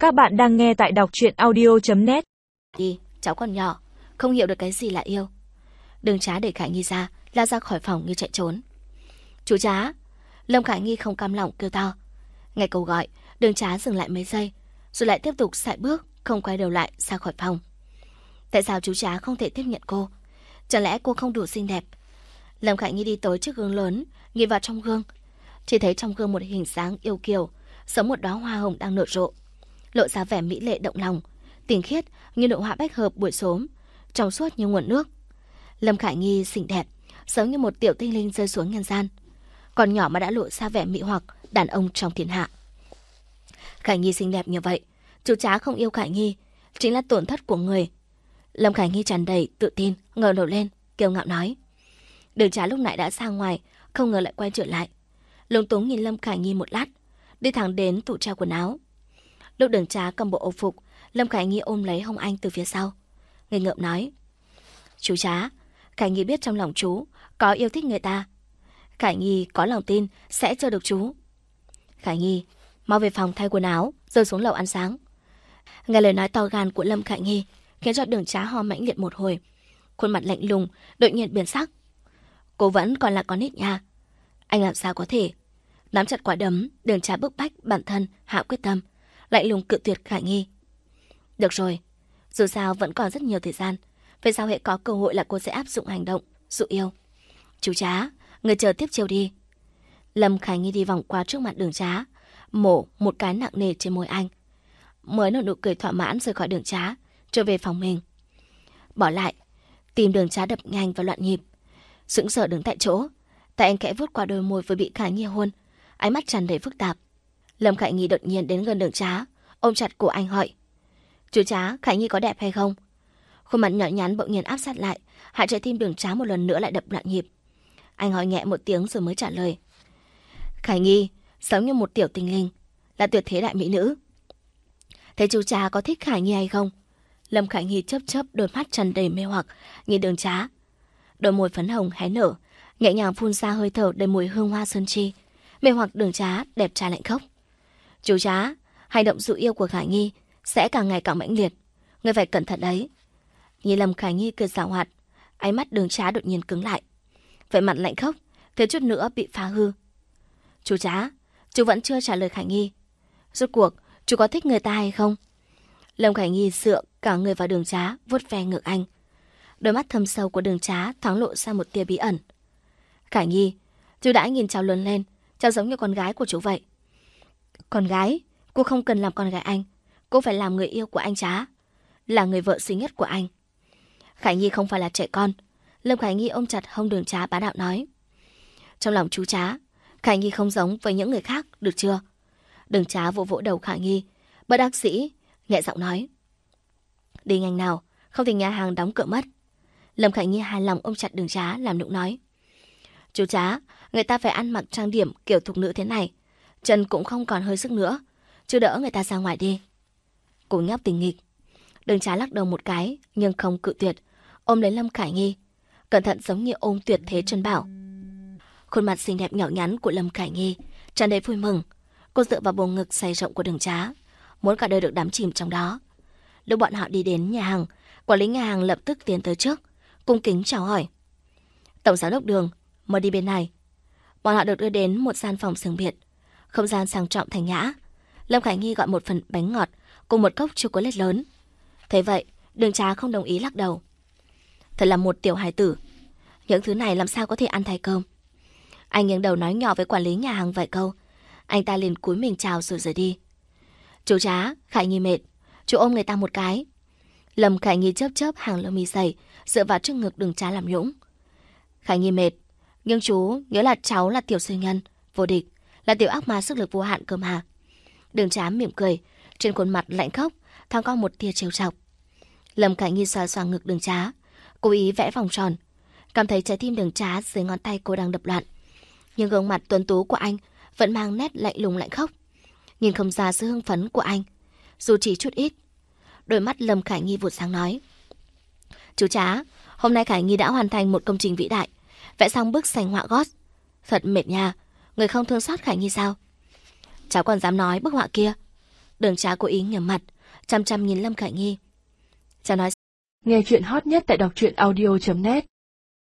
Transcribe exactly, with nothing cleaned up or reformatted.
Các bạn đang nghe tại đọc truyện audio chấm net. Đi, cháu còn nhỏ, không hiểu được cái gì là yêu. Đường Trá đẩy Khải Nhi ra, lao ra khỏi phòng như chạy trốn. Chú Trá! Lâm Khải Nhi không cam lòng kêu to. Nghe câu gọi, Đường Trá dừng lại mấy giây, rồi lại tiếp tục sải bước, không quay đầu lại ra khỏi phòng. Tại sao chú Trá không thể tiếp nhận cô? Chẳng lẽ cô không đủ xinh đẹp? Lâm Khải Nhi đi tới trước gương lớn, nhìn vào trong gương. Chỉ thấy trong gương một hình dáng yêu kiều, giống một đóa hoa hồng đang nở rộ, lộ ra vẻ mỹ lệ động lòng, tinh khiết như nụ hoa bách hợp buổi sớm, trong suốt như nguồn nước. Lâm Khải Nhi xinh đẹp, giống như một tiểu tinh linh rơi xuống nhân gian, còn nhỏ mà đã lộ ra vẻ mị hoặc đàn ông trong thiên hạ. Khải Nhi xinh đẹp như vậy, chú Trá không yêu Khải Nhi chính là tổn thất của người. Lâm Khải Nhi tràn đầy tự tin, ngẩng đầu lên, kiêu ngạo nói. Đường Trá lúc nãy đã ra ngoài, không ngờ lại quay trở lại. Lúng túng nhìn Lâm Khải Nhi một lát, đi thẳng đến tủ treo quần áo. Lúc Đường Trá cầm bộ âu phục, Lâm Khải Nhi ôm lấy hông anh từ phía sau, ngây ngợm nói. Chú Trá, Khải Nhi biết trong lòng chú có yêu thích người ta. Khải Nhi có lòng tin sẽ chờ được chú. Khải Nhi, mau về phòng thay quần áo, rồi xuống lầu ăn sáng. Nghe lời nói to gan của Lâm Khải Nhi khiến cho Đường Trá ho mãnh liệt một hồi, khuôn mặt lạnh lùng đột nhiên biến sắc. Cô vẫn còn là con nít nha. Anh làm sao có thể? Nắm chặt quả đấm, Đường Trá bức bách bản thân hạ quyết tâm, lạnh lùng cự tuyệt Khải Nhi. Được rồi, dù sao vẫn còn rất nhiều thời gian, về sau hệ có cơ hội là cô sẽ áp dụng hành động dụ yêu. Chú Trá, người chờ tiếp chiều đi. Lâm Khải Nhi đi vòng qua trước mặt Đường Trá, mổ một cái nặng nề trên môi anh, mới nở nụ cười thỏa mãn rời khỏi Đường Trá, trở về phòng mình. Bỏ lại, tim Đường Trá đập nhanh và loạn nhịp, sững sờ đứng tại chỗ, tay anh khẽ vuốt qua đôi môi vừa bị Khải Nhi hôn, ánh mắt tràn đầy phức tạp. Lâm Khải Nhi đột nhiên đến gần Đường Trá, ôm chặt cổ anh hỏi. Chú Trá, Khải Nhi có đẹp hay không? Khuôn mặt nhỏ nhắn bỗng nhiên áp sát lại, hại trái tim Đường Trá một lần nữa lại đập loạn nhịp. Anh hỏi nhẹ một tiếng rồi mới trả lời. Khải Nhi giống như một tiểu tinh linh, là tuyệt thế đại mỹ nữ. Thế chú Trá có thích Khải Nhi hay không? Lâm Khải Nhi chớp chớp đôi mắt tràn đầy mê hoặc nhìn Đường Trá. Đôi môi phấn hồng hé nở, nhẹ nhàng phun ra hơi thở đầy mùi hương hoa sơn chi, mê hoặc Đường Trá đẹp trai lạnh khốc. Chú Trá, hành động dụ yêu của Khải Nhi sẽ càng ngày càng mãnh liệt, người phải cẩn thận đấy. Nhìn Lâm Khải Nhi cười giảo hoạt, ánh mắt Đường Trá đột nhiên cứng lại, vẻ mặt lạnh khốc, thiếu chút nữa bị phá hư. Chú Trá, chú vẫn chưa trả lời Khải Nhi. Rốt cuộc, chú có thích người ta hay không? Lâm Khải Nhi dựa cả người vào Đường Trá, vuốt ve ngực anh. Đôi mắt thâm sâu của Đường Trá thoáng lộ ra một tia bí ẩn. Khải Nhi, chú đã nhìn cháu lớn lên, cháu giống như con gái của chú vậy. Con gái? Cô không cần làm con gái anh, cô phải làm người yêu của anh Trá, là người vợ duy nhất của anh. Khải Nhi không phải là trẻ con. Lâm Khải Nhi ôm chặt hông Đường Trá bá đạo nói. Trong lòng chú Trá, Khải Nhi không giống với những người khác, được chưa? Đường Trá vỗ vỗ đầu Khải Nhi, bất đắc dĩ nhẹ giọng nói. Đi nhanh nào, không thì nhà hàng đóng cửa mất. Lâm Khải Nhi hài lòng ôm chặt Đường Trá làm nũng nói. Chú Trá, người ta phải ăn mặc trang điểm kiểu thục nữ thế này, chân cũng không còn hơi sức nữa, chú đỡ người ta ra ngoài đi. Cô nhóc tình nghịch. Đường Trá lắc đầu một cái nhưng không cự tuyệt, ôm lấy Lâm Khải Nhi, cẩn thận giống như ôm tuyệt thế chân bảo. Khuôn mặt xinh đẹp nhỏ nhắn của Lâm Khải Nhi tràn đầy vui mừng. Cô dựa vào bầu ngực dày rộng của Đường Trá, muốn cả đời được đắm chìm trong đó. Lúc bọn họ đi đến nhà hàng, quản lý nhà hàng lập tức tiến tới trước, cung kính chào hỏi. Tổng giám đốc Đường, mời đi bên này. Bọn họ được đưa đến một gian phòng riêng biệt, không gian sang trọng thanh nhã. Lâm Khải Nhi gọi một phần bánh ngọt cùng một cốc chocolate lớn. Thế vậy, Đường Trá không đồng ý, lắc đầu. Thật là một tiểu hài tử, những thứ này làm sao có thể ăn thay cơm. Anh nghiêng đầu nói nhỏ với quản lý nhà hàng vài câu, anh ta liền cúi mình chào rồi rời đi. Chú Trá, Khải Nhi mệt, chú ôm người ta một cái. Lâm Khải Nhi chớp chớp hàng lông mi dày, dựa vào trước ngực Đường Trá làm nũng. Khải Nhi mệt, nhưng chú nhớ là cháu là tiểu siêu nhân vô địch, là tiểu ác ma sức lực vô hạn cơ mà. Đường Trá mỉm cười, trên khuôn mặt lạnh khốc thoáng có một tia trêu chọc. Lâm Khải Nhi xoa xoa ngực Đường Trá, cố ý vẽ vòng tròn, cảm thấy trái tim Đường Trá dưới ngón tay cô đang đập loạn, nhưng gương mặt tuấn tú của anh vẫn mang nét lạnh lùng lạnh khốc, nhìn không ra sự hưng phấn của anh, dù chỉ chút ít. Đôi mắt Lâm Khải Nhi vụt sáng nói. Chú Trá, hôm nay Khải Nhi đã hoàn thành một công trình vĩ đại, vẽ xong bức sành họa gót. Thật mệt nha, người không thương xót Khải Nhi sao? Cháu còn dám nói bức họa kia Đường Trá cố ý ngửa mặt, chăm chăm nhìn Lâm Khải Nhi. Chàng nói. Nghe chuyện hot nhất tại đọc truyện audio chấm net.